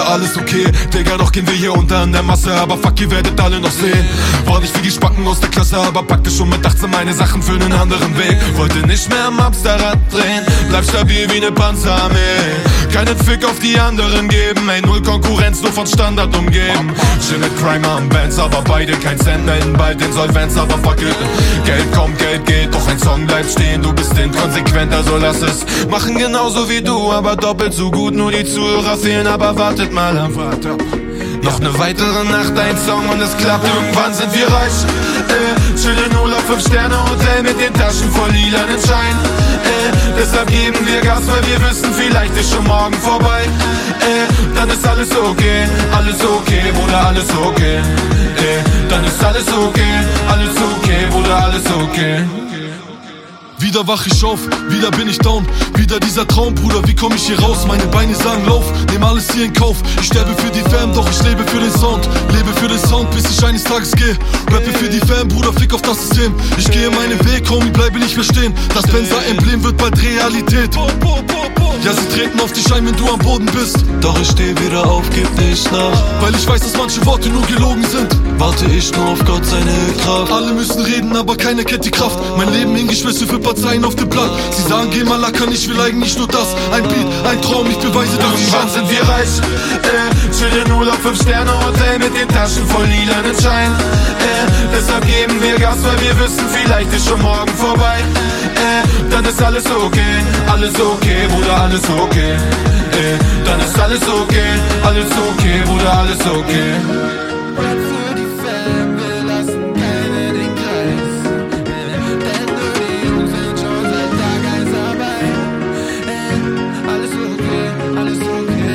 Bruder, alles okay. Digga, doch gehen wir hier unter in der Masse, aber fuck, ihr werdet alle noch sehen. War nicht wie die Spacken aus der Klasse, aber packte schon mit 18 meine Sachen für einen anderen Weg. Wollte nicht mehr am Hamsterrad drehen, bleib stabil wie ne Panzerarmee. Keinen Fick auf die anderen geben, ey, null Konkurrenz, nur von Standard umgeben. Chill mit Crime am Bands, aber beide kein Cent, melden bald Insolvenz, aber fuck it. Geld kommt, Geld geht, doch ein Song bleibt stehen. Du bist inkonsequent, also lass es. Machen genauso wie du, aber doppelt so gut. Nur die Zuhörer fehlen, aber wartet mal ab. Noch ne weitere Nacht, ein Song und es klappt. Irgendwann sind wir reich. Chillen 0 auf 5 Sterne Hotel mit den Taschen voll lilanen Schein. Deshalb geben wir Gas, weil wir wissen, vielleicht ist schon morgen vorbei. Dann ist alles okay, Bruder, alles okay. Dann ist alles okay, Bruder, alles okay. Wieder wach ich auf, wieder bin ich down. Wieder dieser Traum, Bruder, wie komm ich hier raus? Meine Beine sagen lauf, nehm alles hier in Kauf. Ich sterbe für die Fam, doch ich lebe für den Sound. Lebe für den Sound, bis ich eines Tages gehe. Rappe für die Fam, Bruder, fick auf das System. Ich gehe meinen Weg, Homie, bleibe nicht mehr stehen. Das Benzer-Emblem wird bald Realität. Ja, sie treten auf dich ein, wenn du am Boden bist. Doch ich steh wieder auf, gib nicht nach. Weil ich weiß, dass manche Worte nur gelogen sind. Warte ich nur auf Gott, seine Kraft. Alle müssen reden, aber keiner kennt die Kraft. Mein Leben hingeschmissen für Parteien auf dem Blatt. Sie sagen, geh mal lackern, ich will eigentlich nur das. Ein Beat, ein Traum, ich beweise durch die Irgendwann sind wir reich. Chillen 0 auf 5 Sterne Hotel mit den Taschen voll lilanen Schein. Deshalb geben wir Gas, weil wir wissen, vielleicht ist schon morgen vorbei. Dann ist alles okay, Bruder, alles okay. Dann ist alles okay, Bruder, alles okay. Für die Fam, wir lassen keine den Kreis. Denn nur die Jungs sind schon seit Tag 1 dabei. Alles okay,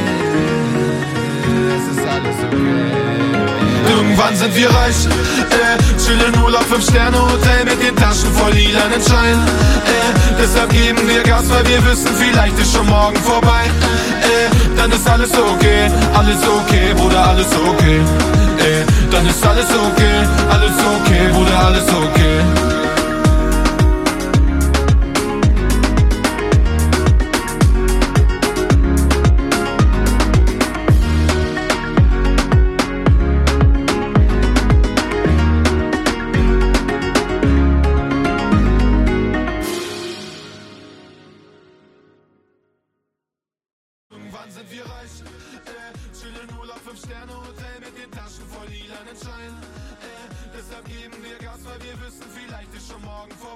es ist alles okay. Irgendwann sind wir reich. Chillen 0 auf 5 Sterne Hotel mit den Taschen voll lilanen Schein. Deshalb geben wir Gas, weil wir wissen, vielleicht ist schon morgen vorbei. Dann ist alles okay, Bruder, alles okay. Dann ist alles okay, Bruder, alles okay. Irgendwann sind wir reich. Chillen 0 auf 5 Sterne Hotel mit den Taschen voll lilanen Schein. Deshalb geben wir Gas, weil wir wissen, vielleicht ist schon morgen vorbei.